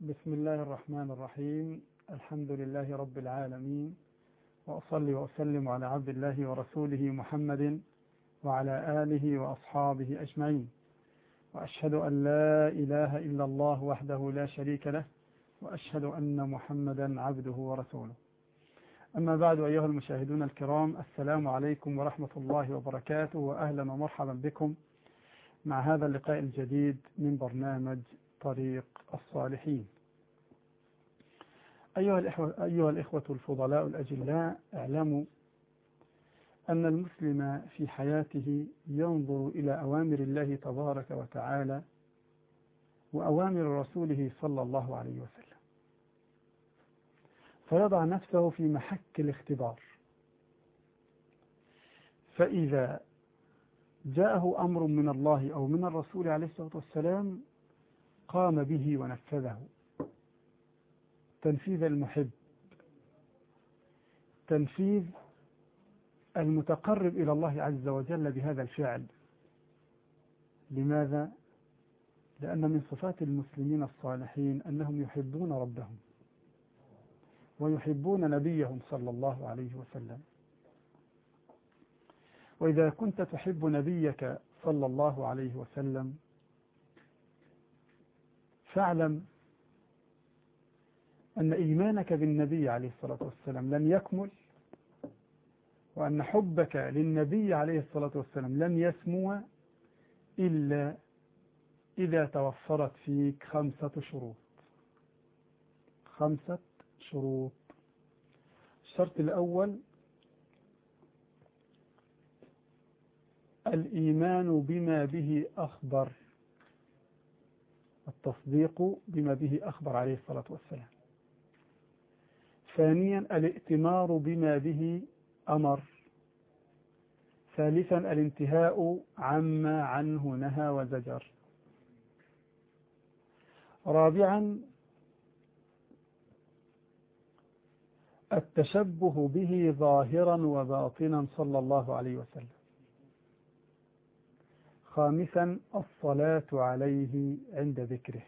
بسم الله الرحمن الرحيم. الحمد لله رب العالمين، وأصلي وأسلم على عبد الله ورسوله محمد وعلى آله وأصحابه أجمعين، وأشهد أن لا إله إلا الله وحده لا شريك له، وأشهد أن محمدا عبده ورسوله. أما بعد، أيها المشاهدون الكرام، السلام عليكم ورحمة الله وبركاته، وأهلا ومرحبا بكم مع هذا اللقاء الجديد من برنامج طريق الصالحين. أيها الإخوة الفضلاء الأجلاء، اعلموا أن المسلم في حياته ينظر إلى أوامر الله تبارك وتعالى وأوامر رسوله صلى الله عليه وسلم، فيضع نفسه في محك الاختبار. فإذا جاءه أمر من الله أو من الرسول عليه الصلاة والسلام قام به ونفذه تنفيذ المحب، تنفيذ المتقرب إلى الله عز وجل بهذا الفعل. لماذا؟ لأن من صفات المسلمين الصالحين أنهم يحبون ربهم ويحبون نبيهم صلى الله عليه وسلم. وإذا كنت تحب نبيك صلى الله عليه وسلم فاعلم أن إيمانك بالنبي عليه الصلاة والسلام لن يكمل، وأن حبك للنبي عليه الصلاة والسلام لن يسمو إلا إذا توفرت فيك 5 شروط. 5 شروط. الشرط الأول الإيمان بما به أخبر، التصديق بما به أخبر عليه الصلاة والسلام. ثانيا الائتمار بما به أمر. ثالثا الانتهاء عما عنه نهى وزجر. رابعا التشبه به ظاهرا وباطنا صلى الله عليه وسلم. خامسا الصلاة عليه عند ذكره،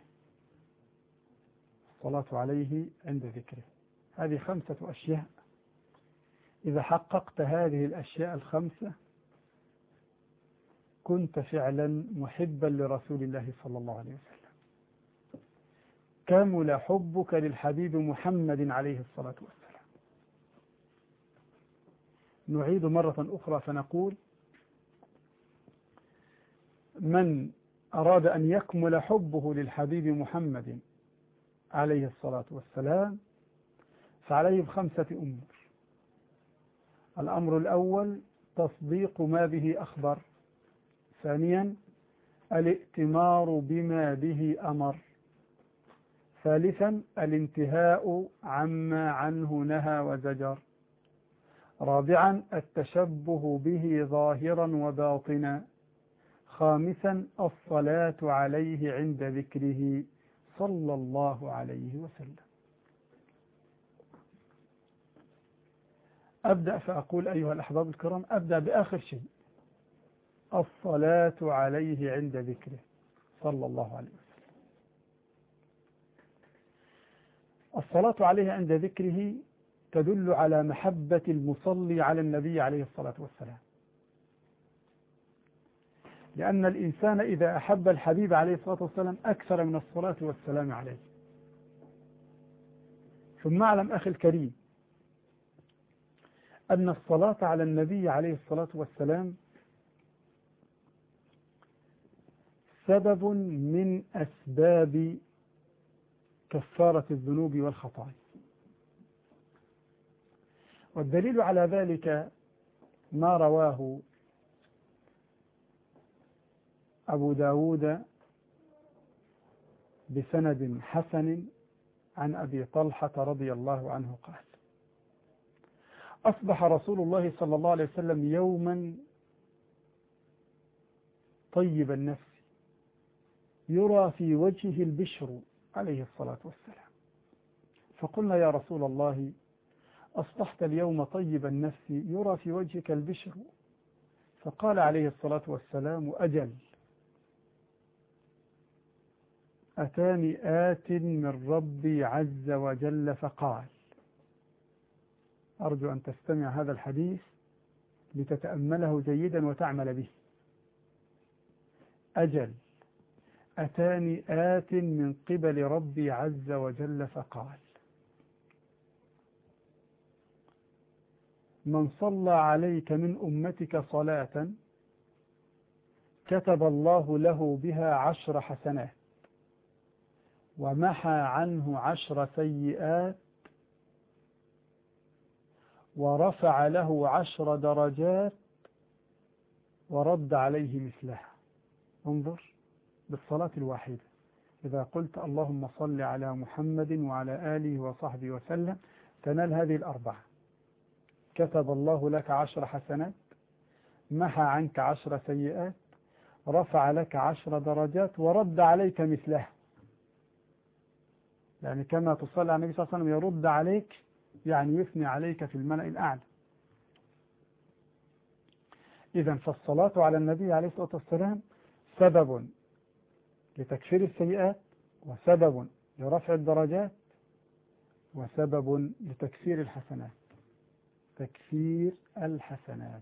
الصلاة عليه عند ذكره. هذه 5 أشياء، إذا حققت هذه الأشياء ال5 كنت فعلا محبا لرسول الله صلى الله عليه وسلم. كمل حبك للحبيب محمد عليه الصلاة والسلام. نعيد مرة أخرى فنقول: من أراد أن يكمل حبه للحبيب محمد عليه الصلاة والسلام فعليه ب5 أمور. الأمر الأول تصديق ما به أخبر. ثانيا الائتمار بما به أمر. ثالثا الانتهاء عما عنه نهى وزجر. رابعا التشبه به ظاهرا وباطنا. خامسا الصلاة عليه عند ذكره صلى الله عليه وسلم. أبدأ فأقول أيها الأحباب الكرام، أبدأ بآخر شيء: الصلاة عليه عند ذكره صلى الله عليه وسلم. الصلاة عليه عند ذكره تدل على محبة المصلي على النبي عليه الصلاة والسلام، لأن الإنسان إذا أحب الحبيب عليه الصلاة والسلام أكثر من الصلاة والسلام عليه. ثم اعلم أخي الكريم أن الصلاة على النبي عليه الصلاة والسلام سبب من أسباب كفارة الذنوب والخطايا. والدليل على ذلك ما رواه أبو داود بسند حسن عن أبي طلحة رضي الله عنه قال: أصبح رسول الله صلى الله عليه وسلم يوما طيب النفس يرى في وجهه البشر عليه الصلاة والسلام، فقلنا: يا رسول الله، أصبحت اليوم طيب النفس يرى في وجهك البشر؟ فقال عليه الصلاة والسلام: أجل، أتاني آت من ربي عز وجل فقال. أرجو أن تستمع هذا الحديث لتتأمله جيدا وتعمل به. أجل، أتاني آت من قبل ربي عز وجل فقال: من صلى عليك من أمتك صلاة كتب الله له بها 10 حسنات ومحى عنه 10 سيئات ورفع له 10 درجات ورد عليه مثلها. انظر، بالصلاة الواحدة إذا قلت اللهم صل على محمد وعلى آله وصحبه وسلم تنال هذه الأربعة: كتب الله لك 10 حسنات، محى عنك 10 سيئات، رفع لك 10 درجات ورد عليك مثلها. يعني كما تصلي على النبي صلى الله عليه وسلم يرد عليك، يعني يثني عليك في الملأ الأعلى. إذن فالصلاة على النبي عليه الصلاة والسلام سبب لتكفير السيئات، وسبب لرفع الدرجات، وسبب لتكفير الحسنات. تكفير الحسنات.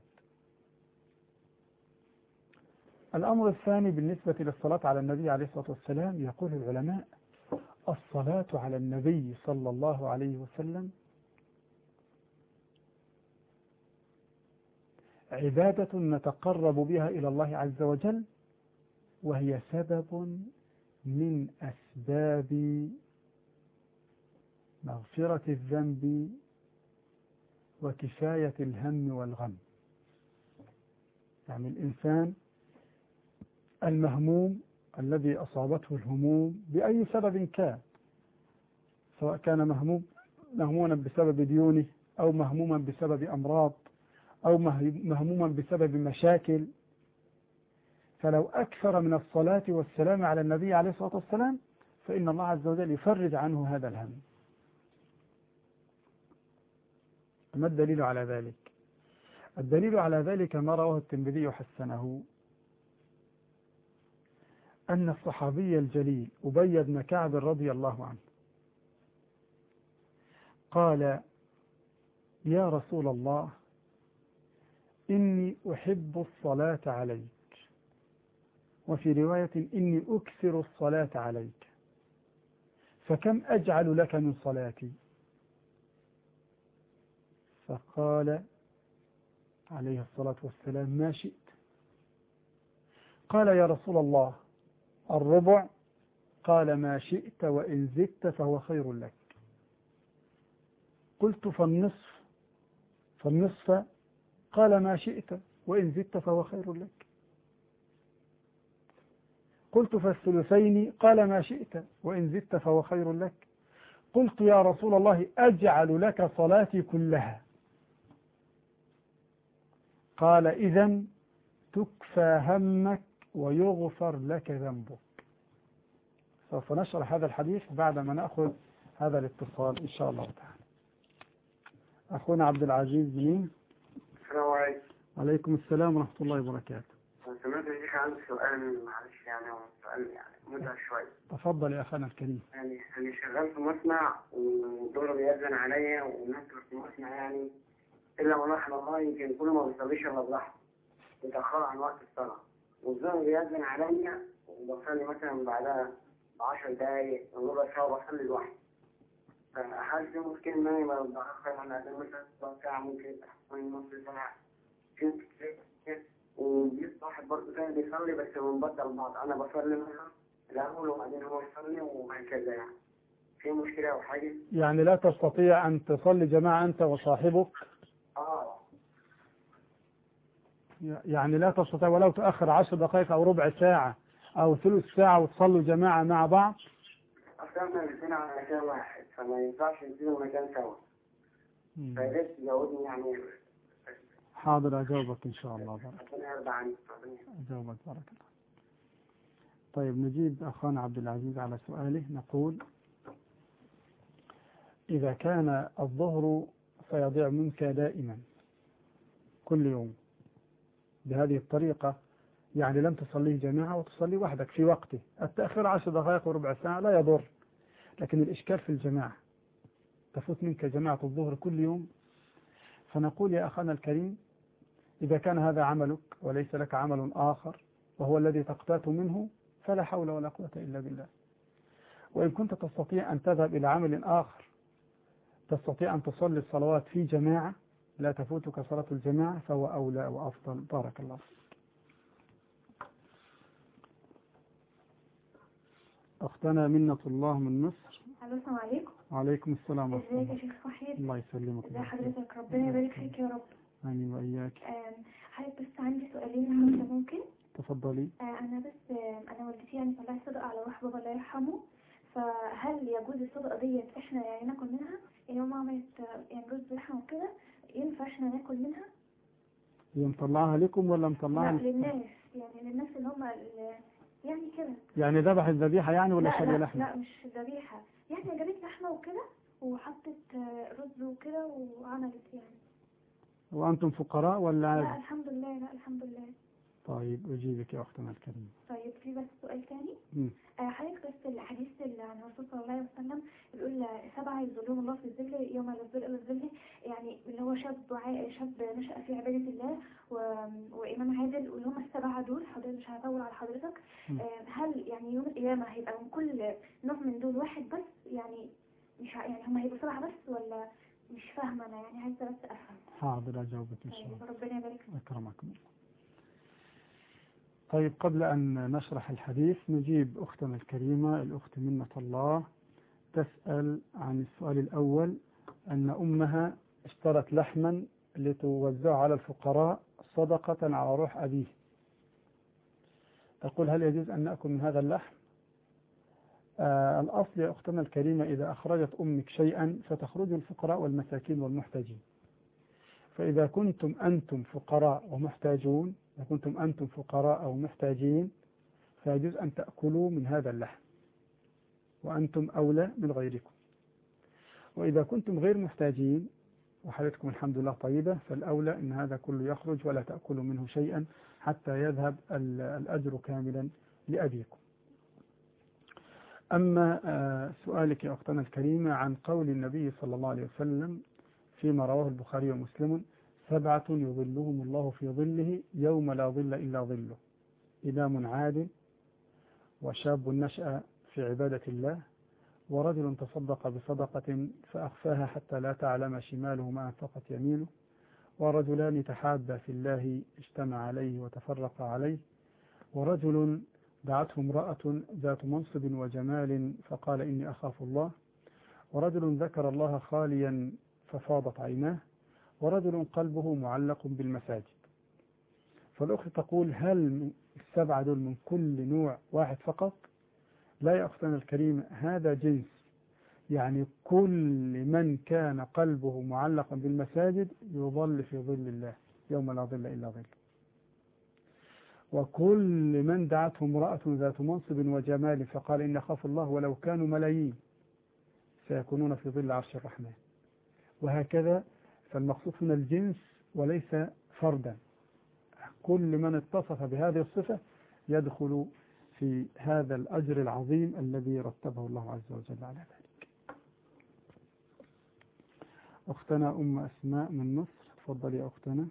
الأمر الثاني بالنسبة للصلاة على النبي عليه الصلاة والسلام، يقول العلماء: الصلاة على النبي صلى الله عليه وسلم عبادة نتقرب بها إلى الله عز وجل، وهي سبب من أسباب مغفرة الذنب وكفاية الهم والغم. يعني الإنسان المهموم الذي أصابته الهموم بأي سبب كان، سواء كان مهموما بسبب ديونه، أو مهموما بسبب أمراض، أو مهموما بسبب مشاكل، فلو أكثر من الصلاة والسلام على النبي عليه الصلاة والسلام فإن الله عز وجل يفرج عنه هذا الهم. ما الدليل على ذلك؟ الدليل على ذلك ما رواه الترمذي وحسنه، أن الصحابي الجليل أبي بن كعب رضي الله عنه قال: يا رسول الله، إني أحب الصلاة عليك، وفي رواية إني أكثر الصلاة عليك، فكم أجعل لك من صلاتي؟ فقال عليه الصلاة والسلام: ما شئت. قال: يا رسول الله، الربع؟ قال: ما شئت، وإن زدت فهو خير لك. قلت: فالنصف؟ قال: ما شئت، وإن زدت فهو خير لك. قلت: فالثلثين؟ قال: ما شئت، وإن زدت فهو خير لك. قلت: يا رسول الله، أجعل لك صلاتي كلها. قال: إذن تكفى همك ويغفر لك ذنبك. سوف نشرح هذا الحديث بعدما نأخذ هذا الاتصال إن شاء الله تعالى. أخونا عبد العزيز منين؟ السلام عليكم. وعليكم السلام ورحمة الله وبركاته. سمعت الشيخ عندي سؤال، معلش يعني هو سؤال يعني متعب شوية. تفضل يا أخانا الكريم. يعني أنا شغال في مصنع والدور بيأذن عليا والناس في المصنع يعني إلا ما رحم الله يمكن كل ما بيصليش إلا بلحظة، بيتأخر عن وقت الصلاة، والزمن بيأذن عليا وبصلي مثلا بعدها ب10 دقايق وربع ساعة وبصلي لوحدي. فهل في مشكلة إن أنا بتأخر عن الأذان مثلا ساعة، ممكن نص ساعة كده؟ وجيت واحد برضه تاني بيصلي بس بنبطل بعض، أنا بصلي مثلا الأول وبعدين هو يصلي وهكذا. يعني في مشكلة أو حاجة؟ يعني لا تستطيع أن تصلي جماعة أنت وصاحبك؟ يعني لا تستطيع ولو تأخر 10 دقائق أو ربع ساعة أو ثلث ساعة وتصلوا جماعة مع بعض؟ أصلا احنا الاثنين على مكان واحد فما ينفعش نسيبوا مكان سوا. فياريت تجاوبني يعني. حاضر، أجاوبك إن شاء الله. ربنا يرضى عنك. أجاوبك، بارك الله. طيب، نجيب أخانا عبد العزيز على سؤاله. نقول: إذا كان الظهر سيضيع منك دائما كل يوم بهذه الطريقة، يعني لم تصليه جماعة وتصلي وحدك في وقته. التأخير 10 دقائق وربع ساعة لا يضر، لكن الإشكال في الجماعة، تفوت منك جماعة الظهر كل يوم. فنقول يا أخانا الكريم، إذا كان هذا عملك وليس لك عمل آخر وهو الذي تقتات منه، فلا حول ولا قوة إلا بالله. وإن كنت تستطيع أن تذهب إلى عمل آخر تستطيع أن تصلي الصلوات في جماعة لا تفوتك صلاة الجماعة، فهو أولى وأفضل. بارك الله فيك. أختنا منة الله من مصر. السلام عليكم. وعليكم السلام ورحمة الله. ازيك يا شيخ وحيد؟ الله يسلمك. ازي حضرتك؟ ربنا يبارك فيك يا رب. آمين وإياك. حضرتك بس عندي سؤالين حضرتك ممكن؟ تفضلي. أنا بس أنا والدتي يعني طلعت صدقة على روح بابا الله يرحمه، فهل يجوز الصدقة ديت إحنا يعني ناكل منها؟ يعني ماما عملت يعني رز لحمة وكده، ينفع إحنا ناكل منها؟ هي مطلعها لكم ولا مطلعها؟ لا للناس، يعني للناس اللي هم يعني كده. يعني ذبح الذبيحة يعني ولا شري لحمة؟ لا مش ذبيحة، يعني جابت لحمة وكده وحطت رز وكده وعملت يعني. وأنتم فقراء ولا؟ لا الحمد لله، لا الحمد لله. طيب أجيبك يا أختنا الكريمة. طيب في بس سؤال تاني. حضرتك بس الحديث اللي عن الرسول صلى الله عليه وسلم بيقول 7 يظلهم الله في الظل يوم لا ظل إلا ظله، يعني اللي هو شاب نشأ في عبادة الله وإمام عادل، واللي هم السبعة دول. حضرتك مش هطول على حضرتك. هل يعني يوم القيامة هيبقى من كل نوع من دول واحد بس؟ يعني مش يعني هم هيبقوا 7 بس ولا؟ مش فاهمة أنا، يعني عايزة بس أفهم. حاضر أجاوبك إن شاء الله. ربنا يبارك فيك. أكرمكم. طيب قبل أن نشرح الحديث نجيب أختنا الكريمة الأخت منة الله تسأل عن السؤال الأول، أن أمها اشترت لحما لتوزعه على الفقراء صدقة على روح أبيه. تقول هل يجوز أن نأكل من هذا اللحم؟ الأصل يا أختنا الكريمة إذا أخرجت أمك شيئا فتخرج الفقراء والمساكين والمحتاجين. فإذا كنتم أنتم فقراء ومحتاجون، إذا كنتم أنتم فقراء أو محتاجين فيجوز أن تأكلوا من هذا اللحم وأنتم أولى من غيركم. وإذا كنتم غير محتاجين وحالتكم الحمد لله طيبة فالأولى أن هذا كله يخرج ولا تأكلوا منه شيئا حتى يذهب الأجر كاملا لأبيكم. أما سؤالك يا أختنا الكريمة عن قول النبي صلى الله عليه وسلم فيما رواه البخاري ومسلم 7 يظلهم الله في ظله يوم لا ظل إلا ظله: إمام عادل، وشاب نشأ في عبادة الله، ورجل تصدق بصدقة فأخفاها حتى لا تعلم شماله ما أنفقت يمينه، ورجلان تحابا في الله اجتمع عليه وتفرق عليه، ورجل دعته امرأة ذات منصب وجمال فقال إني أخاف الله، ورجل ذكر الله خاليا ففاضت عيناه، ورجل قلبه معلق بالمساجد. فالأخت تقول هل 7 دول من كل نوع واحد فقط؟ لا يا أختنا الكريمة، هذا جنس، يعني كل من كان قلبه معلقا بالمساجد يظل في ظل الله يوم لا ظل إلا ظل، وكل من دعته امرأة ذات منصب وجمال فقال إن أخاف الله ولو كانوا ملايين سيكونون في ظل عرش الرحمن، وهكذا. فالمقصود هنا الجنس وليس فردا، كل من اتصف بهذه الصفة يدخل في هذا الأجر العظيم الذي رتبه الله عز وجل على ذلك. أختنا أم أسماء من مصر، تفضلي يا أختنا.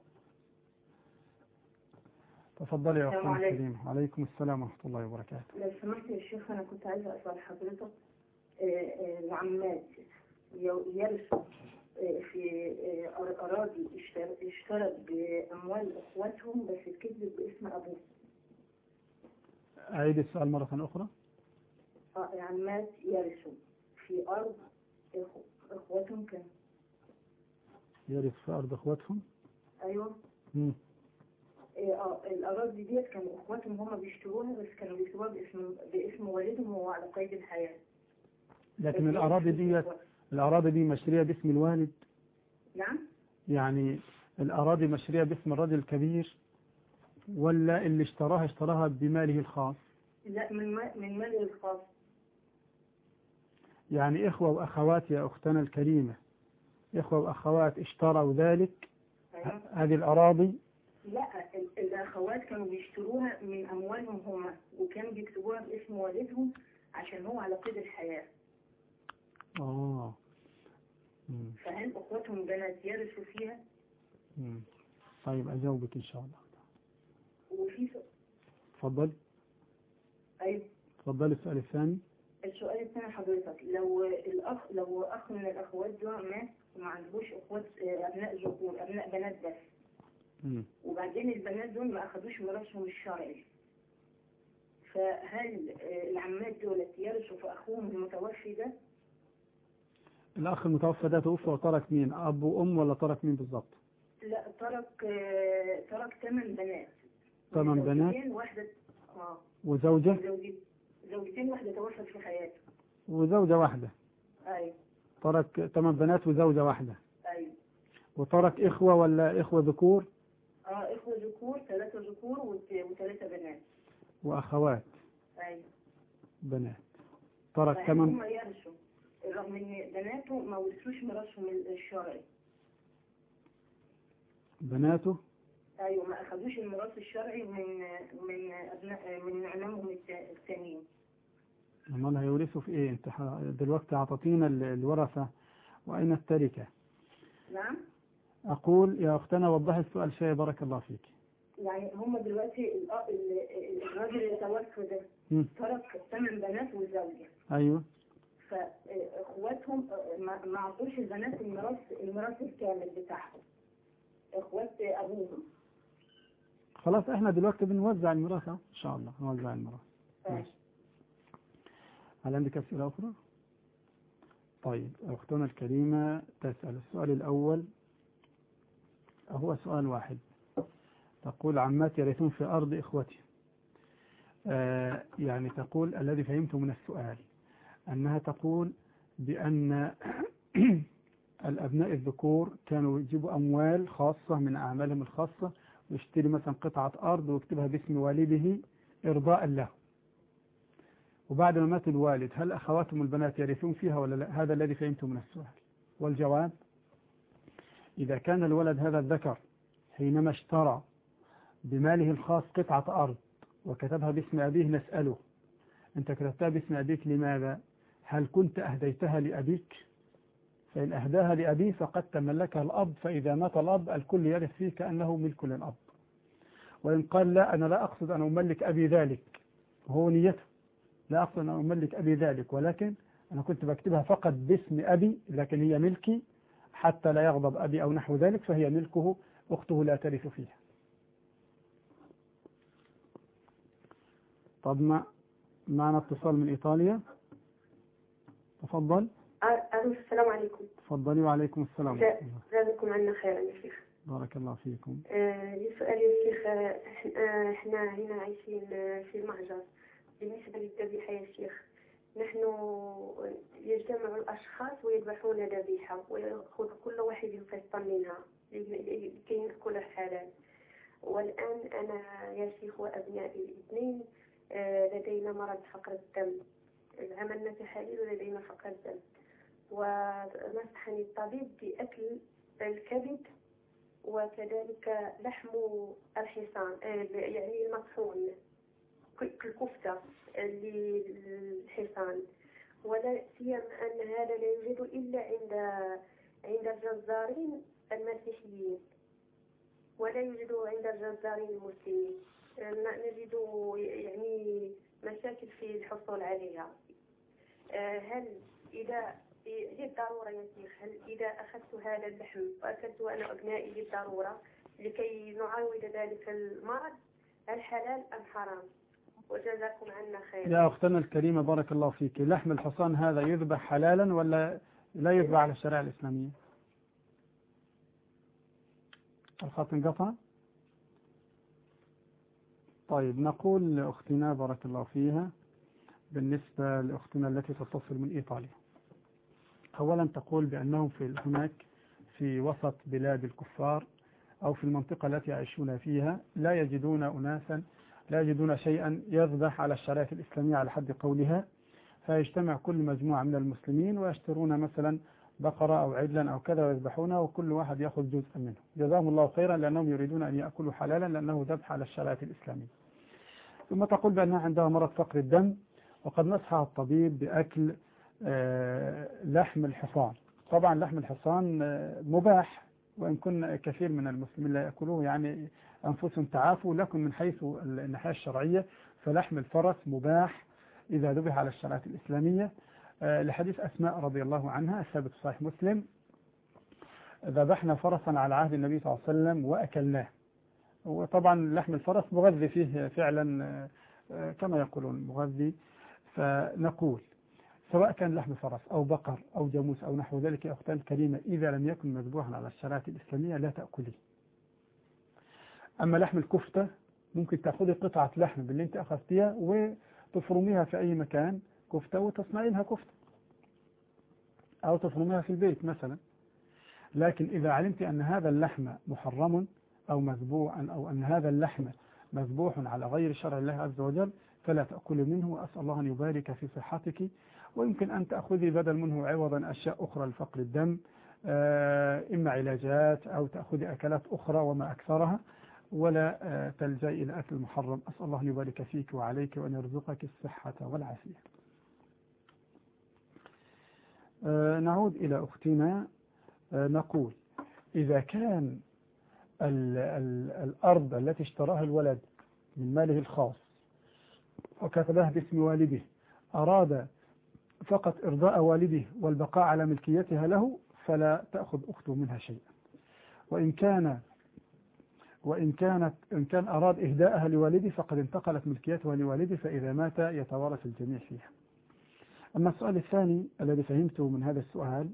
تفضلي يا أختنا الكريمة. عليكم السلام ورحمة الله وبركاته. لو سمحت يا شيخ أنا كنت عايزة أسأل حضرتك، العمات يرثوا في أراضي اشترت بأموال أخواتهم بس اتكتبت باسم أبوه. أعيد السؤال مرة أخرى. العمات يرثوا في أرض أخواتهم كان يرث في أرض أخواتهم؟ أيوة. الأراضي ديت كانوا أخواتهم هم بيشتروها، بس كانوا بيشتروها باسم والدهم وهو على قيد الحياة. لكن الأراضي دي مشرية باسم الوالد؟ نعم. يعني الأراضي مشرية باسم الرجل الكبير ولا اللي اشتراها بماله الخاص؟ لا من ماله الخاص. يعني إخوة وأخوات يا أختنا الكريمة، إخوة وأخوات اشتروا ذلك. أيوة. هذه الأراضي لا، الأخوات كانوا بيشتروها من أموالهم هما، وكانوا بيكتبوها باسم والدهم عشان هو على قيد الحياة. فهل أخواتهم بنات يرثوا فيها؟ طيب أجاوبك إن شاء الله. وفي تفضل. أيوة. تفضل السؤال الثاني. السؤال الثاني حضرتك، لو أخ من الأخوات دول مات وما عندهوش أخوات أبناء ذكور، أبناء بنات بس، وبعدين البنات دول ما أخدوش ميراثهم الشرعي، فهل العمات دول يرثوا في أخوهم المتوفي ده؟ الأخ المتوفى ده توفى وترك مين؟ أب وأم ولا ترك مين بالضبط؟ لا، ترك 8 بنات. 8 بنات؟ واحدة وزوجة؟ زوجتين، واحدة توفت في حياته. وزوجة واحدة. أيوة. ترك 8 بنات وزوجة واحدة. أيوة. وترك إخوة ولا إخوة ذكور؟ إخوة ذكور، 3 ذكور و3 بنات. وأخوات. أيوة. بنات. ترك 8. هم يرثوا رغم إن بناته ما ورثوش ميراثهم الشرعي. بناته؟ أيوة، ما أخذوش الميراث الشرعي من أبناء من عمامهم الثانيين. أمال هيورثوا في إيه؟ أنت دلوقتي أعطينا الورثة وأين التركة؟ نعم. أقول يا أختنا وضحي السؤال شيء بارك الله فيك. يعني هم دلوقتي الراجل اللي توفى ده ترك 8 بنات وزوجة. أيوه. فاخواتهم ما عطوش البنات الميراث الكامل بتاعهم، اخوات ابوهم. خلاص احنا دلوقتي بنوزع الميراث ان شاء الله، نوزع الميراث. ماشي. هل عندك اسئله اخرى؟ طيب اختنا الكريمه تسال السؤال الاول، هو سؤال واحد. تقول عمات يرثون في ارض اخوتي. يعني تقول الذي فهمته من السؤال أنها تقول بأن الأبناء الذكور كانوا يجيبوا أموال خاصة من أعمالهم الخاصة، ويشتري مثلا قطعة أرض ويكتبها باسم والده إرضاء له، وبعد ما مات الوالد هل أخواتهم البنات يرثون فيها ولا لا؟ هذا الذي فهمته من السؤال. والجواب إذا كان الولد هذا الذكر حينما اشترى بماله الخاص قطعة أرض وكتبها باسم أبيه نسأله أنت كتبتها باسم أبيك لماذا؟ هل كنت أهديتها لأبيك؟ فإن أهداها لأبيه فقد تملكها الأب، فإذا مات الأب الكل يرث فيه كأنه ملك للأب. وإن قال لا أنا لا أقصد أن أملك أبي ذلك، وهو نيته لا أقصد أن أملك أبي ذلك، ولكن أنا كنت بكتبها فقط باسم أبي لكن هي ملكي حتى لا يغضب أبي أو نحو ذلك، فهي ملكه، أخته لا ترث فيها. طب معنا اتصال من إيطاليا. تفضل. السلام عليكم. تفضلي. وعليكم السلام. جزاكم عنا خيرا يا شيخ. بارك الله فيكم. لي سؤال يا شيخ، احنا هنا عايشين في المهجر. بالنسبة للذبيحة يا شيخ، نحن يجتمع الأشخاص ويذبحون ذبيحة ويأخذ كل واحد قسطا منها لكي نأكل حلال. والآن أنا يا شيخ وأبنائي الاثنين لدينا مرض فقر الدم، عملنا تحاليل ولدينا فقر الدم، ونصحني الطبيب بأكل الكبد وكذلك لحم الحصان، يعني المطحون كالكفتة للحصان، ولا سيما أن هذا لا يوجد إلا عند الجزارين المسيحيين ولا يوجد عند الجزارين المسلمين. نجد يعني مشاكل في الحصول عليها. هل إذا للضرورة يا شيخ، هل إذا أخذت هذا اللحم وأكلته أنا أبنائي للضرورة لكي نعوض ذلك المرض، هل حلال أم حرام؟ وجزاكم عنا خير. يا أختنا الكريمة بارك الله فيك، لحم الحصان هذا يذبح حلالا ولا لا يذبح على الشريعة الإسلامية؟ الخط انقطع. طيب نقول لأختنا بارك الله فيها بالنسبة لأختنا التي تتصل من إيطاليا، أولا تقول بأنهم هناك في وسط بلاد الكفار أو في المنطقة التي يعيشون فيها لا يجدون شيئا يذبح على الشريعة الإسلامية على حد قولها، فيجتمع كل مجموعة من المسلمين ويشترون مثلا بقرة أو عجلا أو كذا ويذبحونها وكل واحد يأخذ جزءا منه، جزاهم الله خيرا لأنهم يريدون أن يأكلوا حلالا لأنه ذبح على الشريعة الإسلامية. ثم تقول بأنها عندها مرض فقر الدم، وقد نصحها الطبيب بأكل لحم الحصان. طبعا لحم الحصان مباح، وإن كن كثير من المسلمين لا يأكلوه، يعني أنفسهم تعافوا، لكن من حيث الناحية الشرعية فلحم الفرس مباح إذا ذبح على الشريعة الإسلامية، لحديث أسماء رضي الله عنها الثابت في صحيح مسلم: ذبحنا فرسا على عهد النبي صلى الله عليه وسلم وأكلناه. وطبعا لحم الفرس مغذي فيه فعلا كما يقولون مغذي. فنقول سواء كان لحم فرس أو بقر أو جاموس أو نحو ذلك يا أختي الكريمة، إذا لم يكن مذبوحا على الشريعة الإسلامية لا تأكليه. أما لحم الكفتة ممكن تأخذي قطعة لحم باللي أنت أخذتيها وتفرميها في أي مكان كفتة وتصنعي لها كفتة، أو تفرميها في البيت مثلا. لكن إذا علمت أن هذا اللحم محرم أو مذبوح، أو أن هذا اللحم مذبوح على غير شرع الله عز وجل، فلا تأكل منه، وأسأل الله أن يبارك في صحتك. ويمكن أن تأخذي بدل منه عوضا أشياء أخرى لفقر الدم، إما علاجات أو تأخذي أكلات أخرى وما أكثرها، ولا تلجأي إلى أكل المحرم. أسأل الله أن يبارك فيك وعليك وأن يرزقك الصحة والعافية. نعود إلى أختنا. نقول إذا كان الأرض التي اشتراها الولد من ماله الخاص وكتبها باسم والده أراد فقط إرضاء والده والبقاء على ملكيتها له، فلا تأخذ أخته منها شيئا. وإن كان أراد إهداءها لوالده فقد انتقلت ملكيتها لوالده، فإذا مات يتوارث الجميع فيها. أما السؤال الثاني الذي فهمته من هذا السؤال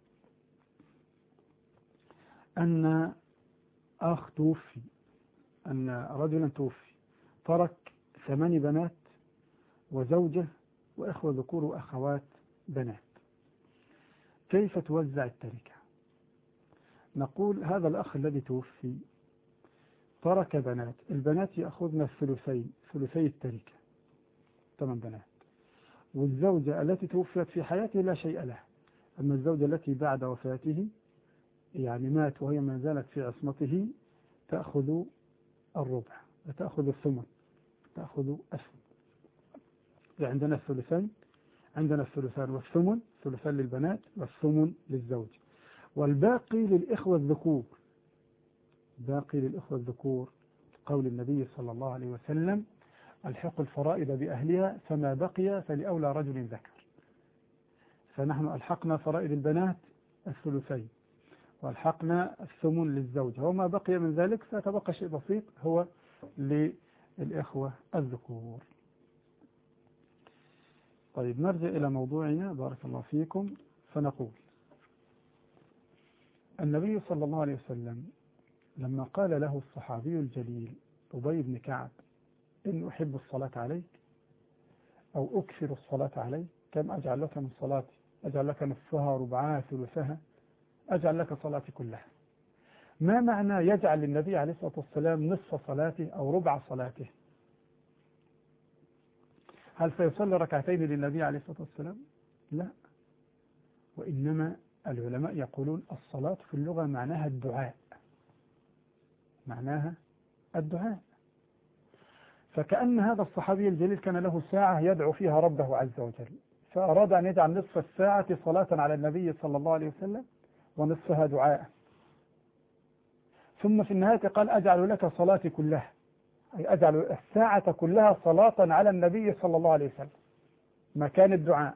أن أخ توفي، أن رجلا توفي ترك 8 بنات وزوجة وإخوة ذكور وأخوات بنات، كيف توزع التركة؟ نقول هذا الأخ الذي توفي ترك بنات، البنات يأخذن ثلثي التركة 8 بنات، والزوجة التي توفيت في حياته لا شيء لها. أما الزوجة التي بعد وفاته يعني مات وهي ما زالت في عصمته تأخذ الربع، تأخذ الثمن، تأخذ الثمن. عندنا الثلثين، عندنا الثلثان والثمن، ثلثان للبنات والثمن للزوج، والباقي للإخوة الذكور. باقي للإخوة الذكور قول النبي صلى الله عليه وسلم: الحق الفرائض بأهلها فما بقي فلأولى رجل ذكر. فنحن ألحقنا فرائض البنات الثلثين، والحقنا الثمن للزوج، وما بقي من ذلك فتبقى شيء بسيط هو للإخوة الذكور. طيب نرجع إلى موضوعنا بارك الله فيكم. فنقول النبي صلى الله عليه وسلم لما قال له الصحابي الجليل أبي بن كعب: إن أحب الصلاة عليك أو أكثر الصلاة عليك، كم أجعل لك من صلاتي؟ أجعل لك نصفها ربعها ثلثها، أجعل لك صلاتي كلها. ما معنى يجعل للنبي عليه الصلاة والسلام نصف صلاته أو ربع صلاته؟ هل سيصلي ركعتين للنبي عليه الصلاة والسلام؟ لا، وإنما العلماء يقولون الصلاة في اللغة معناها الدعاء، معناها الدعاء. فكأن هذا الصحابي الجليل كان له ساعة يدعو فيها ربه عز وجل، فأراد أن يجعل نصف الساعة صلاة على النبي صلى الله عليه وسلم ونصفها دعاء. ثم في النهاية قال: أجعل لك صلاتي كلها، أي أجعل الساعة كلها صلاة على النبي صلى الله عليه وسلم مكان الدعاء.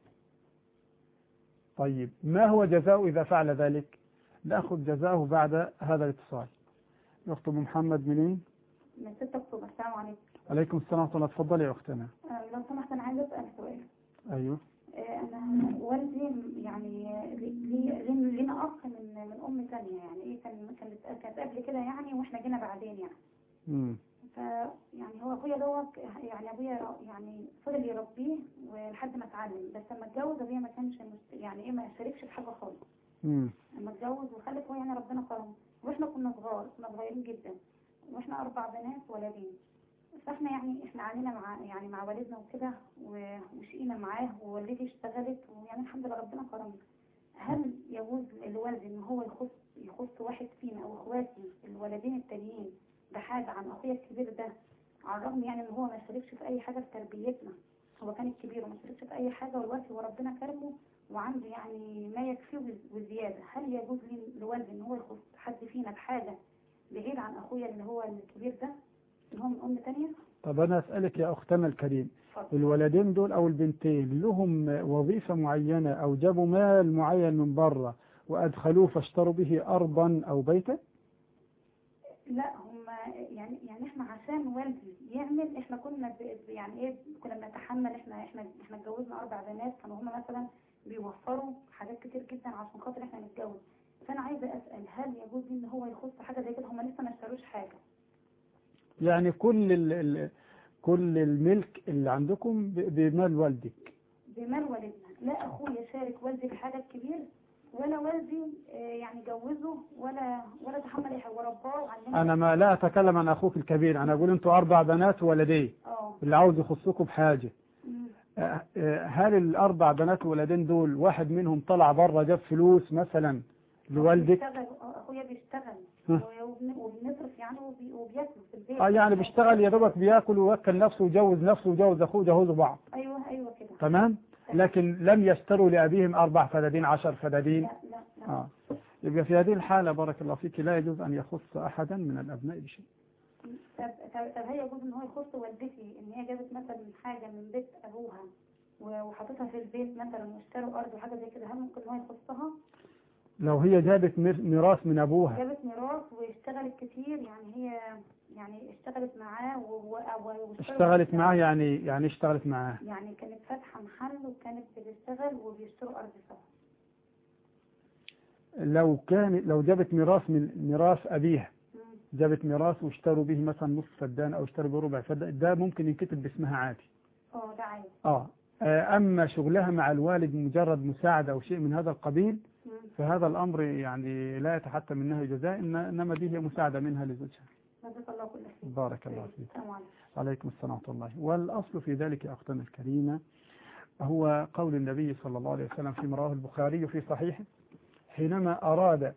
طيب ما هو جزاؤه إذا فعل ذلك؟ نأخذ جزاؤه بعد هذا الاتصال. يخطب محمد منين؟ من 6 أكتوبر. السلام عليكم. عليكم السلام ورحمة الله. تفضلي يا أختنا. لو سمحت أنا عايزة أسأل سؤال. أيوه. أنا والدي يعني لينا أخ من أم ثانية، يعني إيه كانت قبل كده يعني، وإحنا جينا بعدين يعني. يعني هو أبويا دوت، يعني أبويا يعني فضل يربيه ولحد ما اتعلم، بس لما اتجوز أبويا ما كانش يعني إيه، ما شاركش في حاجة خالص. لما اتجوز وخلف هو يعني ربنا كرمه، وإحنا كنا صغيرين جدا، وإحنا 4 بنات ولدين. فاحنا يعني احنا عانينا مع والدنا وكده، وشقينا معاه، ووالدتي اشتغلت، ويعني الحمد لله ربنا كرمنا. هل يجوز للوالد ان هو يخص واحد فينا او اخواتي الولدين التانيين بحاجة عن اخويا الكبير ده، على الرغم يعني ان هو ما شاركش في اي حاجة في تربيتنا، هو كان الكبير وما شاركش في اي حاجة، والوقت هو ربنا كرمه وعنده يعني ما يكفيه وزيادة، هل يجوز للوالد ان هو يخص حد فينا بحاجة بعيد عن اخويا اللي هو الكبير ده اللي هو من ام تانية؟ طب أنا أسألك يا أختنا الكريم، الولدين دول أو البنتين لهم وظيفة معينة أو جابوا مال معين من بره وأدخلوه فاشتروا به أرضا أو بيتا؟ لا هم يعني احنا عشان والدي يعمل، احنا كنا يعني ايه، كنا بنتحمل، احنا اتجوزنا 4 بنات، كانوا هم مثلا بيوفروا حاجات كتير جدا عشان خاطر احنا نتجوز. فانا عايزه اسال هل يجوز ان هو يخص حاجه زي كده؟ هم لسه ما اشتروش حاجه. يعني كل الملك اللي عندكم بمال والدك؟ بمال والدنا، لا اخويا شارك والدي في حاجه كبير، ولا والدي يعني جوزه ولا تحمل اي حاجه ورباه وعلمه. انا لا اتكلم عن اخوك الكبير، انا اقول انتوا 4 بنات وولدين اللي عاوز يخصكم بحاجه. هل ال4 بنات وولدين دول واحد منهم طلع بره جاب فلوس مثلا لوالدك؟ بيشتغل، اخويا بيشتغل وبنصرف يعني وبياكل في البيت. يعني بيشتغل يا دوبك بياكل ويوكل نفسه ويجوز نفسه ويجوز اخوه ويجوزوا بعض. ايوه كده تمام. لكن لم يشتروا لأبيهم 4 فدادين 10 فدادين. لا. يبقى في هذه الحالة بارك الله فيك لا يجوز أن يخص أحدا من الأبناء بشيء. طب هي يجوز ان هو يخص والدتي ان هي جابت مثلا حاجة من بيت ابوها وحطتها في البيت مثلا واشتروا ارض وحاجة زي كده، هل ممكن هو يخصها؟ لو هي جابت ميراث من ابوها، جابت ميراث واشتغلت كتير، يعني هي يعني اشتغلت معاه اشتغلت معاه يعني اشتغلت معاه، يعني كانت فاتحة محل وكانت بتشتغل وبيشتروا ارض سوا. لو جابت ميراث من ميراث ابيها، جابت ميراث واشتروا به مثلا نصف فدان او اشتروا به ربع فدان، ده ممكن ينكتب باسمها عادي. ده عادي. اما شغلها مع الوالد مجرد مساعدة او شيء من هذا القبيل فهذا الامر يعني لا يتحتم منها جزاء، انما دي هي مساعدة منها لزوجها. بارك الله فيك. عليكم السلام ورحمة الله. والاصل في ذلك اختنا الكريمة هو قول النبي صلى الله عليه وسلم فيما رواه البخاري في صحيحه حينما اراد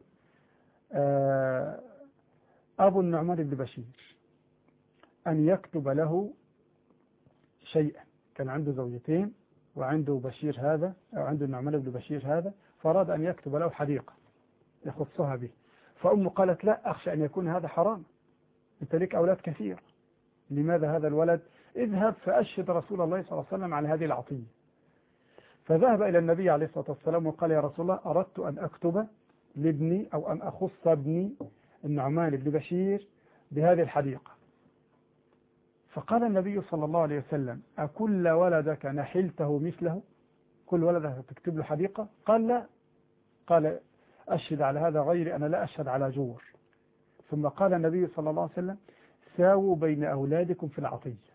أبو النعمان بن بشير أن يكتب له شيئا، كان عنده زوجتين وعنده بشير هذا أو عنده النعمان بن بشير هذا، فأراد أن يكتب له حديقة يخصها به، فأمه قالت لا أخشى أن يكون هذا حرام، أنت لك أولاد كثير، لماذا هذا الولد؟ اذهب فأشهد رسول الله صلى الله عليه وسلم على هذه العطية. فذهب إلى النبي عليه الصلاة والسلام وقال يا رسول الله أردت أن أكتب لابني أو أن أخص ابني النعمان بن بشير بهذه الحديقة. فقال النبي صلى الله عليه وسلم أكل ولدك نحلته مثله؟ كل ولدك تكتب له حديقة؟ قال لا. قال أشهد على هذا غيري، أنا لا أشهد على جور. ثم قال النبي صلى الله عليه وسلم ساووا بين أولادكم في العطية،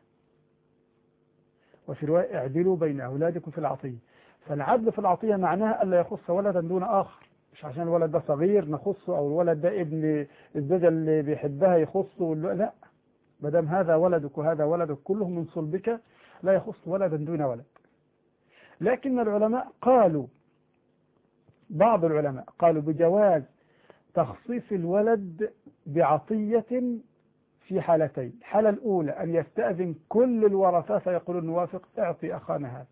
وفي رواية اعدلوا بين أولادكم في العطية. فالعدل في العطية معناها ألا يخص ولدا دون آخر، مش عشان الولد ده صغير نخصه أو الولد ده ابن الزوجة اللي بيحبها يخصه، لا، مادام هذا ولدك وهذا ولدك كلهم من صلبك لا يخص ولدا دون ولد. لكن العلماء قالوا، بعض العلماء قالوا بجواز تخصيص الولد بعطية في حالتين. الحالة الأولى أن يستأذن كل الورثة فيقولون نوافق اعطي أخانا هذا،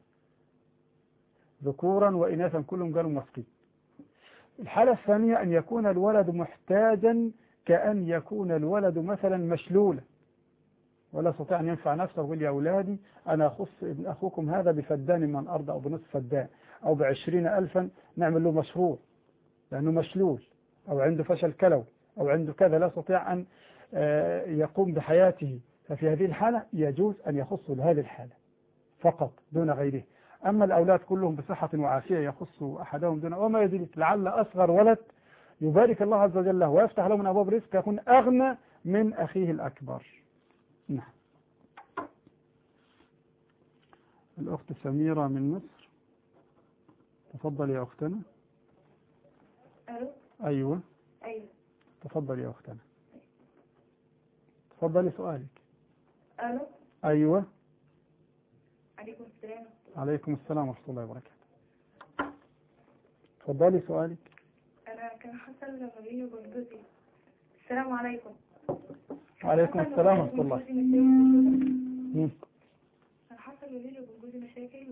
ذكورا وإناثا كلهم قالوا موافقين. الحالة الثانية أن يكون الولد محتاجا، كأن يكون الولد مثلا مشلولا ولا يستطيع أن ينفع نفسه ويقول يا أولادي أنا أخص ابن أخوكم هذا بفدان من الأرض أو بنصف فدان أو ب20,000 نعمل له مشروع لأنه مشلول أو عنده فشل كلوي أو عنده كذا لا يستطيع أن يقوم بحياته. ففي هذه الحالة يجوز أن يخص لهذه الحالة فقط دون غيره. أما الأولاد كلهم بصحة وعافية يخص أحدهم دون، وما يدرك لعل أصغر ولد يبارك الله عز وجل له ويفتح له من أبواب رزق يكون أغنى من أخيه الأكبر. نعم. الأخت سميرة من مصر، تفضل يا أختنا. أيوة تفضل يا أختنا، تفضلي سؤالك. أيوة. عليكم السلام. عليكم السلام ورحمة الله وبركاته. اتفضلي سؤالك. أنا كان حصل لما بيني وبين جوزي. السلام عليكم. وعليكم السلام ورحمة الله. كان حصل ما بيني وبين جوزي مشاكل،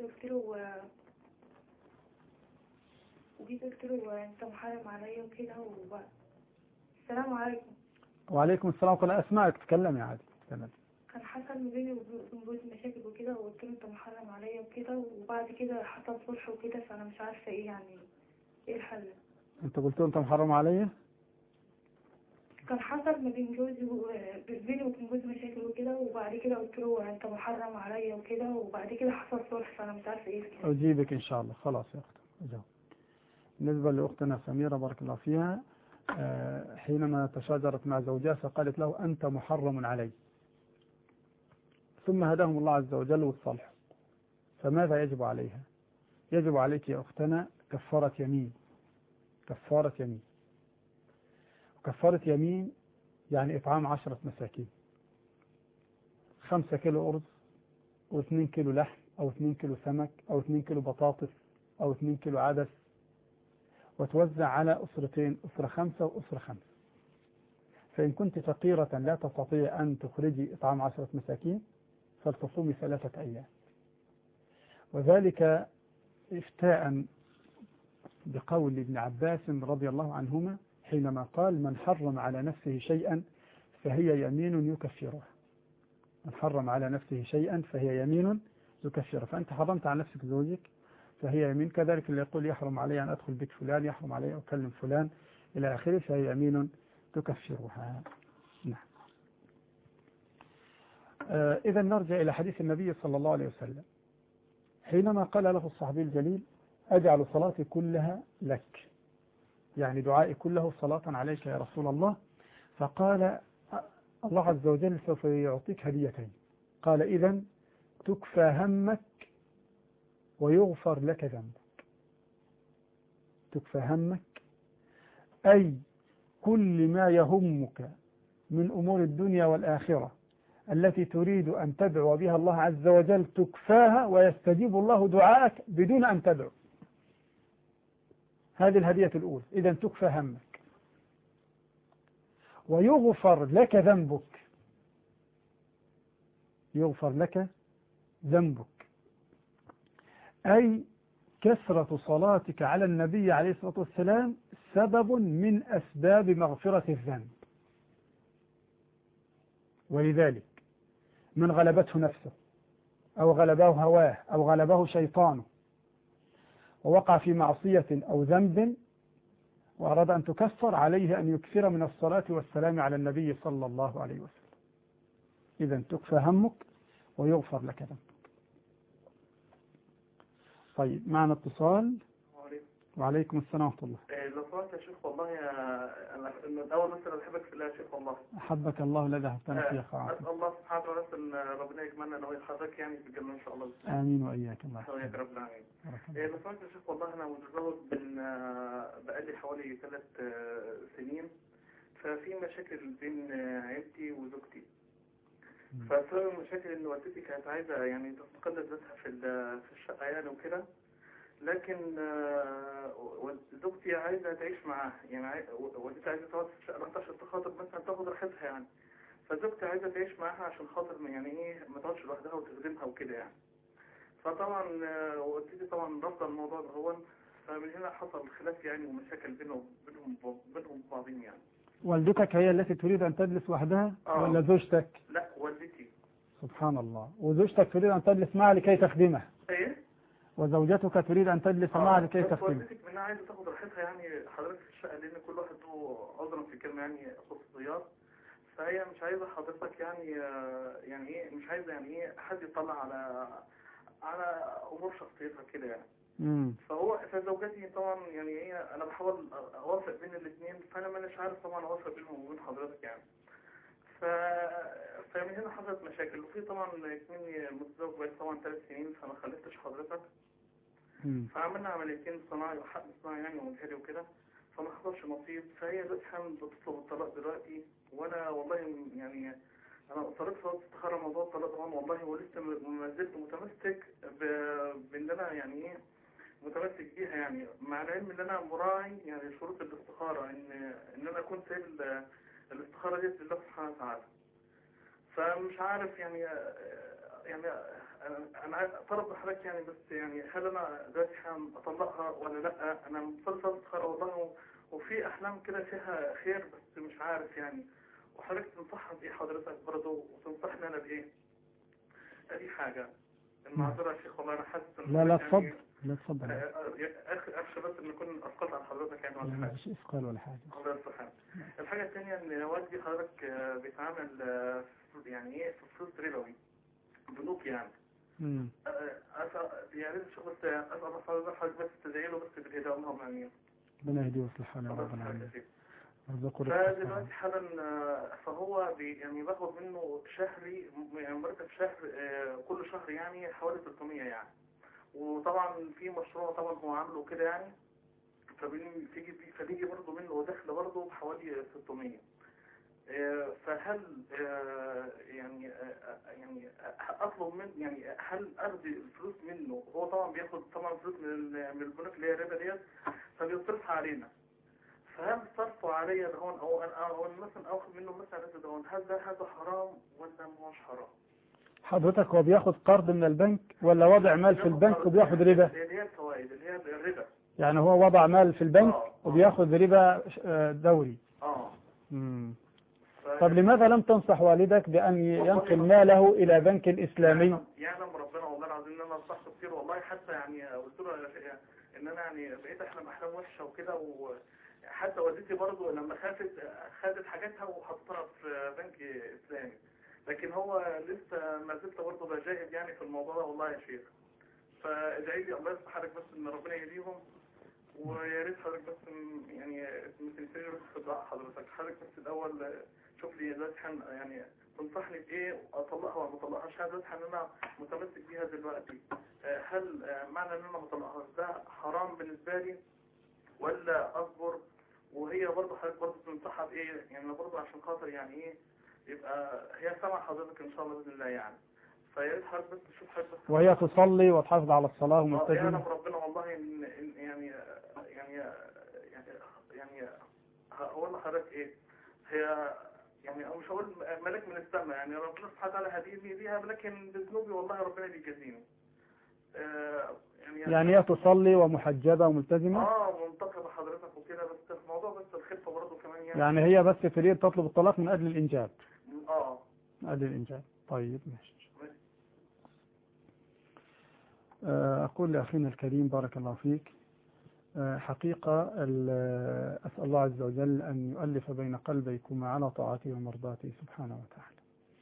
وجيت قلت له أنت محرم عليا وكده السلام عليكم. وعليكم السلام ورحمة الله. أسمعك، تكلمي عادي. تمام. كان حصل ما بيني وبين جوزي مشاكل وكده، وقلت له أنت محرم عليا وكده، وبعد كده حصل صلح وكده، فأنا مش عارفة إيه يعني إيه الحل. أنت قلت له أنت محرم عليا؟ كان حصل ما بين جوزي بيني وبين جوزي مشاكل وكده، وبعد كده قلت له انت محرم عليا وكده، وبعد كده حصل صلح، فانا مش عارفه ايه كده. اجيبك ان شاء الله. خلاص يا اخت اجاوب. بالنسبه لاختنا سميره بارك الله فيها، حينما تشاجرت مع زوجها فقالت له انت محرم علي، ثم هداهم الله عز وجل والصلح. فماذا يجب عليها؟ يجب عليك يا اختنا كفاره يمين. كفاره يمين. كفاره يمين يعني إطعام 10 مساكين، 5 كيلو أرز و2 كيلو لحم أو 2 كيلو سمك أو 2 كيلو بطاطس أو 2 كيلو عدس، وتوزع على أسرتين، أسرة 5 وأسرة 5. فإن كنت فقيرة لا تستطيع أن تخرجي إطعام 10 مساكين فلتصومي 3 أيام، وذلك إفتاء بقول ابن عباس رضي الله عنهما حينما قال من حرم على نفسه شيئا فهي يمين يكفرها. من حرم على نفسه شيئا فهي يمين يكفرها. فأنت حرمت على نفسك زوجك فهي يمين، كذلك اللي يقول يحرم علي أن أدخل بيت فلان، يحرم علي أن أكلم فلان إلى آخره، فهي يمين تكفرها. نعم. إذا نرجع إلى حديث النبي صلى الله عليه وسلم حينما قال له الصحابي الجليل أجعل صلاتي كلها لك، يعني دعائي كله صلاة عليك يا رسول الله. فقال الله عز وجل سوف يعطيك هديتين. قال إذن تكفى همك ويغفر لك ذنبك. تكفى همك أي كل ما يهمك من أمور الدنيا والآخرة التي تريد أن تدعو بها الله عز وجل تكفاها ويستجيب الله دعاءك بدون أن تدعو. هذه الهدية الأولى. إذن تكفى همك ويغفر لك ذنبك. يغفر لك ذنبك أي كثرة صلاتك على النبي عليه الصلاة والسلام سبب من أسباب مغفرة الذنب. ولذلك من غلبته نفسه أو غلبه هواه أو غلبه شيطانه ووقع في معصية أو ذنب وأراد أن تكفر، عليه أن يكثر من الصلاة والسلام على النبي صلى الله عليه وسلم. إذن تكفى همك ويغفر لك ذنبك. طيب معنا اتصال. وعليكم السلام ورحمة الله. لو سمحت يا شيخ والله أنا الأول مثلا بحبك في الله يا شيخ والله. أحبك الله الذي أحببتنا فيه. أسأل الله سبحانه وتعالى أن ربنا يجمعنا أنا وحضرتك يعني في الجنة إن شاء الله. آمين وإياك. الله وإياك رب العالمين. لو سمحت يا شيخ والله أنا متزوج بقالي حوالي 3 سنين، ففي مشاكل بين عيلتي وزوجتي. فسبب المشاكل إن والدتي كانت عايزة يعني تستقل ذاتها في الشقة يعني وكده، لكن زوجتي عايزة تعيش معاه، يعني والدتي عايزة تقعد في الشقة لوحدها عشان خاطر مثلا تاخد راحتها يعني، فزوجتي عايزة تعيش معاها عشان خاطر يعني ايه ما تقعدش لوحدها وتخدمها وكده يعني. فطبعا والدتي طبعا رافضة الموضوع ده هو، فمن هنا حصل خلاف يعني ومشاكل بينهم بعضهم يعني. والدتك هي التي تريد أن تجلس وحدها ولا زوجتك؟ لا والدتي. سبحان الله. وزوجتك تريد أن تجلس معها لكي تخدمها؟ ايه؟ وزوجتك تريد أن تجلس معها لكي تخدمها؟ والدتك منها عايزة تاخد راحتها يعني حضرتك في الشقة، لأن كل واحد له عذرا في كلمة يعني خصوصيات، فهي مش عايزة حضرتك يعني ايه مش عايزة يعني ايه حد يطلع على أمور شخصيتها كده يعني. فزوجتي طبعا يعني ايه انا بحاول اوافق بين الاثنين، فانا مانيش عارف طبعا اوافق بينهم وبين حضرتك يعني. فمن هنا حصلت مشاكل، وفي طبعا كمني متزوج بقالي طبعا 3 سنين فما خلفتش حضرتك. فعملنا عمليتين صناعي وحق صناعي يعني ومجهري وكده، فما حصلش نصيب. فهي دلوقتي حامل بتطلب الطلاق دلوقتي، وانا والله يعني انا اصريت في استخاره موضوع الطلاق طبعا والله، ولسه ما زلت متمسك بان انا يعني ايه متمسك بيها يعني، مع العلم ان انا مراعي يعني شروط الاستخارة، ان انا اكون سايب الاستخارة دي لله سبحانه وتعالى. فمش عارف يعني يعني انا طلب حضرتك يعني، بس يعني هل انا دلوقتي اطلقها ولا لا؟ انا مفضل استخارة والله، وفي احلام كده فيها خير، بس مش عارف يعني. وحضرتك تنصحها بايه حضرتك برضه، وتنصحني انا بايه؟ دي حاجة. المعذرة يا شيخ والله انا حاسس ان لا حضرتك تفضل، يعني لا تفضل. اخشى بس ان اكون اثقلت على حضرتك يعني، لا ولا ما حاجة. فيش إثقال ولا حاجة. الله يصلحك. الحاجة الثانية ان والدي حضرتك بيتعامل يعني ايه في فلوس ربوي، بنوك يعني. يا ريت شو بس اسال حضرتك بس تدعي له بس بالهدايه، اللهم امين. ربنا يهديه ويصلح حاله يا رب العالمين. فدلوقتي حالا فهو يعني باخد منه شهري يعني مرتب شهر كل شهر يعني حوالي 300 يعني. وطبعا في مشروع طبعا هو عامله كده يعني، فبيجي برضه منه دخل برضه بحوالي 600. فهل يعني يعني اطلب من يعني هل اخذ الفلوس منه؟ هو طبعا بياخد طبعا فلوس من البنوك اللي هي الربا ديت، فبيصرفها علينا. فهل صرفه عليا ده هون او مثلا اخذ منه مثلا ده هون، هل هذا حرام ولا مش حرام؟ حضرتك هو بياخد قرض من البنك ولا وضع مال في البنك وبياخد ربا؟ اللي هي الفوائد اللي هي الربا. يعني هو وضع مال في البنك وبياخد ربا دوري. طب لماذا لم تنصح والدك بأن ينقل ماله إلى بنك إسلامي؟ يعلم ربنا والله العظيم ان انا نصحته كتير والله، حتى يعني قلت له ان انا يعني بقيت احلم احلام وحشه وكده، وحتى والدتي برضه لما خدت حاجاتها وحطتها في بنك اسلامي، لكن هو لسه ما زلت برضه بجاهد يعني في الموضوع ده والله يا شيخ. فادعي لي الله يصلح حالك بس ان ربنا يهديهم، ويا ريت حضرتك بس يعني ما تنسيش بس في دعاء حضرتك بس الاول شوف لي دلوقتي يعني تنصحني بايه، اطلقها ولا ما اطلقهاش؟ هل دلوقتي ان انا متمسك بيها دلوقتي، هل معنى ان انا ما اطلقهاش ده حرام بالنسبه لي ولا اصبر؟ وهي برضه حضرتك برضه تنصحها بايه يعني، برضه عشان خاطر يعني ايه يبقى هي سامعه حضرتك ان شاء الله باذن الله يعني. فيا ريت حضرتك بس تشوف حضرتك بس، وهي تصلي وتحافظ على الصلاه وملتزمه. يعلم ربنا والله إن يعني هقول لحضرتك ايه، هي يعني مش هقول ملك من السماء يعني، ربنا سبحانه وتعالى هديني بيها، لكن بذنوبي والله ربنا بيجازيني. يعني هي تصلي ومحجبه وملتزمه؟ منتقبه حضرتك وكده، بس الموضوع بس الخفه برضه كمان يعني هي بس تريد تطلب الطلاق من اجل الانجاب. من اجل الانجاب. طيب ماشي. أقول لأخينا الكريم بارك الله فيك، حقيقة أسأل الله عز وجل أن يؤلف بين قلبيكما على طاعته ومرضاته سبحانه وتعالى.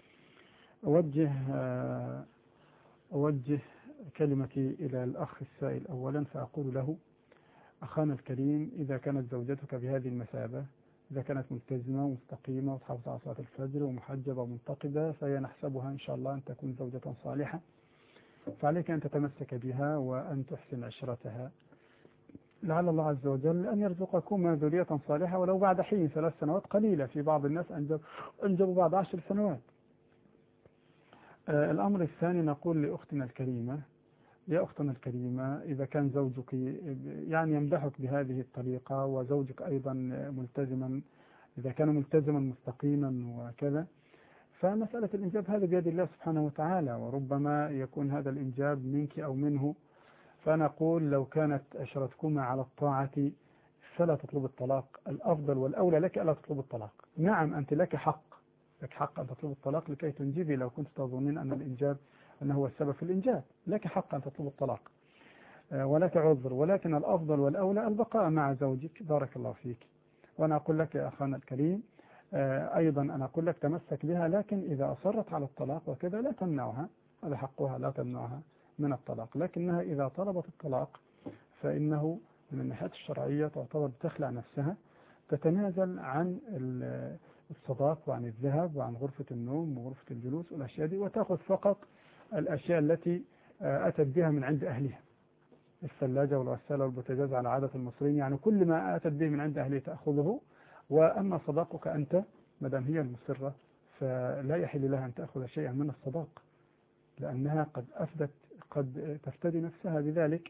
أوجه كلمتي إلى الأخ السائل أولا، فأقول له أخانا الكريم، إذا كانت زوجتك بهذه المثابة، إذا كانت ملتزمة ومستقيمة وتحافظ على صلاة الفجر ومحجبة ومنتقبة، فهي نحسبها إن شاء الله أن تكون زوجة صالحة، فعليك أن تتمسك بها وأن تحسن عشرتها، لعل الله عز وجل أن يرزقكما ذرية صالحة ولو بعد حين 3 سنوات قليلة، في بعض الناس أنجبوا بعد 10 سنوات. الأمر الثاني نقول لأختنا الكريمة، يا أختنا الكريمة، إذا كان زوجك يعني يمدحك بهذه الطريقة وزوجك أيضا ملتزما، إذا كان ملتزما مستقيما وكذا، فمسألة الإنجاب هذا بيد الله سبحانه وتعالى، وربما يكون هذا الإنجاب منك أو منه. فنقول لو كانت عشرتكما على الطاعة فلا تطلب الطلاق، الأفضل والأولى لك ألا تطلب الطلاق. نعم أنت لك حق أن تطلب الطلاق لكي تنجبي، لو كنت تظنين أن الإنجاب أنه هو السبب في الإنجاب، لك حق أن تطلب الطلاق ولك عذر، ولكن الأفضل والأولى البقاء مع زوجك بارك الله فيك. وأنا أقول لك يا أخانا الكريم أيضا أنا أقول لك تمسك بها، لكن إذا أصرت على الطلاق وكذا لا تمنعها، هذا حقها، لا تمنعها من الطلاق، لكنها إذا طلبت الطلاق فإنه من الناحية الشرعية تعتبر بتخلع نفسها، تتنازل عن الصداق وعن الذهب وعن غرفة النوم وغرفة الجلوس والأشياء دي، وتأخذ فقط الأشياء التي أتت بها من عند أهلها، الثلاجة والغسالة والبوتاجاز على عادة المصريين، يعني كل ما أتت به من عند أهلها تأخذه. وأما صداقك أنت مدام هي المصرة فلا يحل لها أن تأخذ شيئا من الصداق، لأنها قد تفتدي نفسها بذلك،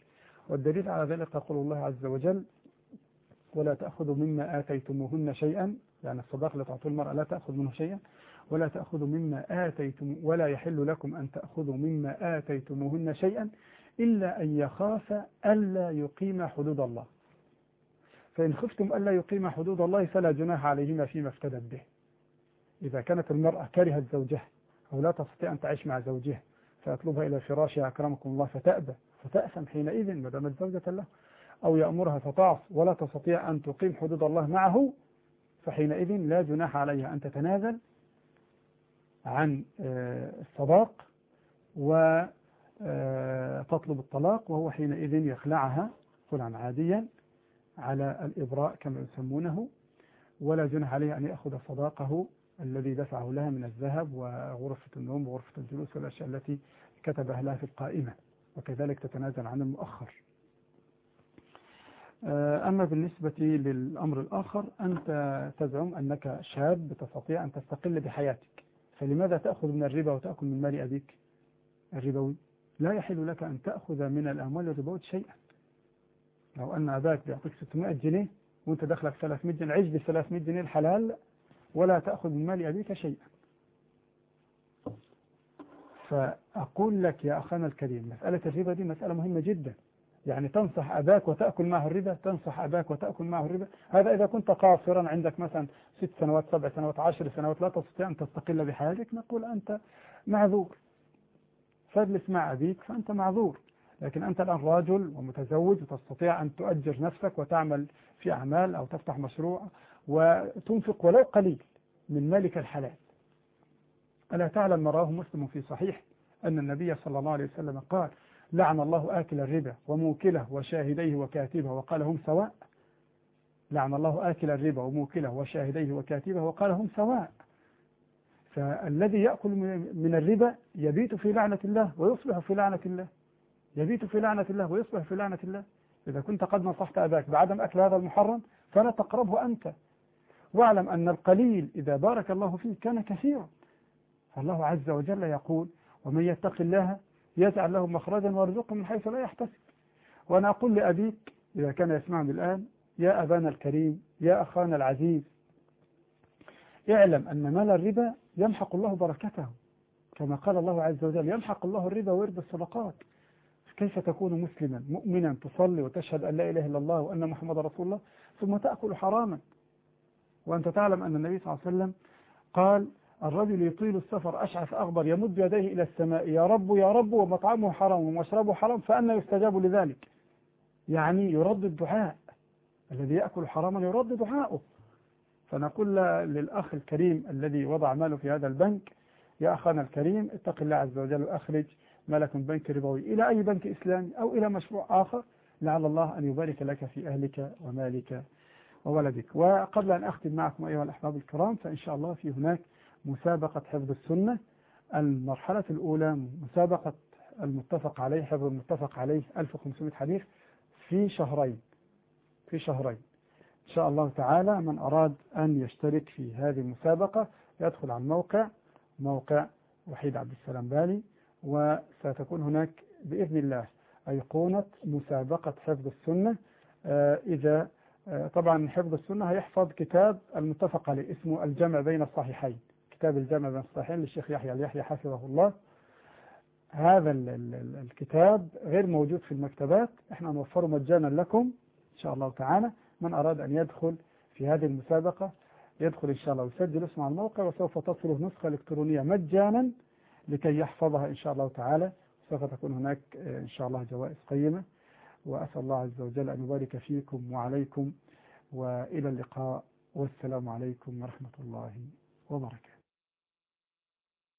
والدليل على ذلك قول الله عز وجل: ولا تأخذوا مما آتيتموهن شيئا، يعني الصداق اللي تعطوه المرأة لا تأخذ منه شيئا. ولا تأخذوا مما آتيتم ولا يحل لكم أن تأخذوا مما آتيتموهن شيئا إلا أن يخاف ألا يقيم حدود الله، فإن خفتم ألا يقيم حدود الله فلا جناح عليهما فيما افتدت به. إذا كانت المرأة كرهت زوجها أو لا تستطيع أن تعيش مع زوجها فيطلبها إلى فراشها أكرمكم الله فتأبى فتأثم حينئذ ما دامت زوجة له، أو يأمرها فتعص ولا تستطيع أن تقيم حدود الله معه، فحينئذ لا جناح عليها أن تتنازل عن الصداق وتطلب الطلاق، وهو حينئذ يخلعها خلعا عاديا على الإبراء كما يسمونه، ولا جناح عليه أن يأخذ صداقه الذي دفعه لها من الذهب وغرفة النوم وغرفة الجلوس والأشياء التي كتبها لها في القائمة، وكذلك تتنازل عن المؤخر. أما بالنسبة للأمر الآخر، أنت تزعم أنك شاب تستطيع أن تستقل بحياتك، فلماذا تأخذ من الربا وتأكل من مال أبيك الربوي؟ لا يحل لك أن تأخذ من الأموال الربوية شيئا. لو أن أباك بيعطيك 600 جنيه وأنت دخلك 300 جنيه، عيش ب 300 جنيه الحلال ولا تأخذ من مال أبيك شيئا. فأقول لك يا أخانا الكريم، مسألة الربا دي مسألة مهمة جدا. يعني تنصح أباك وتأكل معه الربا، تنصح أباك وتأكل معه الربا، هذا إذا كنت قاصرا عندك مثلا 6 سنوات 7 سنوات 10 سنوات لا تستطيع أن تستقل بحياتك، نقول أنت معذور، فاجلس مع أبيك فأنت معذور. لكن أنت الآن راجل ومتزوج وتستطيع أن تؤجر نفسك وتعمل في أعمال أو تفتح مشروع وتنفق ولو قليل من مالك الحلال. ألا تعلم ما رواه مسلم في صحيح أن النبي صلى الله عليه وسلم قال: لعن الله آكل الربا وموكله وشاهديه وكاتبه وقال هم سواء. لعن الله آكل الربا وموكله وشاهديه وكاتبه وقال هم سواء. فالذي يأكل من الربا يبيت في لعنة الله ويصبح في لعنة الله، يبيت في لعنة الله ويصبح في لعنة الله. إذا كنت قد نصحت أباك بعدم أكل هذا المحرم فلا تقربه أنت، واعلم أن القليل إذا بارك الله فيه كان كثيرا. فالله عز وجل يقول: ومن يتق الله يجعل له مخرجا ويرزقه من حيث لا يحتسب. وأنا أقول لأبيك إذا كان يسمعني الآن: يا أبانا الكريم، يا أخانا العزيز، اعلم أن مال الربا يمحق الله بركته، كما قال الله عز وجل: يمحق الله الربا ويربي الصدقات. كيف تكون مسلما مؤمنا تصلي وتشهد أن لا إله إلا الله وأن محمد رسول الله ثم تأكل حراما؟ وأنت تعلم أن النبي صلى الله عليه وسلم قال: الرجل يطيل السفر أشعث أغبر يمد يديه إلى السماء: يا رب يا رب، ومطعمه حرام ومشربه حرام فأنا يستجاب لذلك. يعني يرد الدعاء، الذي يأكل حراما يرد دعاءه. فنقول للأخ الكريم الذي وضع ماله في هذا البنك: يا أخانا الكريم، اتق الله عز وجل وأخرج مالك من بنك ربوي إلى أي بنك إسلامي أو إلى مشروع آخر، لعل الله أن يبارك لك في أهلك ومالك وولدك. وقبل أن أختم معكم أيها الأحباب الكرام، فإن شاء الله في هناك مسابقة حفظ السنة، المرحلة الأولى مسابقة المتفق عليه، حفظ المتفق عليه 1500 حديث في شهرين إن شاء الله تعالى. من أراد أن يشترك في هذه المسابقة يدخل على موقع وحيد عبد السلام بالي، وستكون هناك بإذن الله أيقونة مسابقة حفظ السنة. إذا طبعا حفظ السنة هيحفظ كتاب المتفق عليه اسمه الجمع بين الصحيحين، كتاب الجمع بين الصحيحين للشيخ يحيى اليحيى حفظه الله. هذا الكتاب غير موجود في المكتبات، احنا نوفره مجانا لكم إن شاء الله تعالى. من أراد أن يدخل في هذه المسابقة يدخل إن شاء الله ويسجل اسمه على الموقع، وسوف تصله نسخة إلكترونية مجانا لكي يحفظها إن شاء الله تعالى. سوف تكون هناك إن شاء الله جوائز قيمة، وأسأل الله عز وجل أن يبارك فيكم وعليكم، وإلى اللقاء، والسلام عليكم ورحمة الله وبركاته.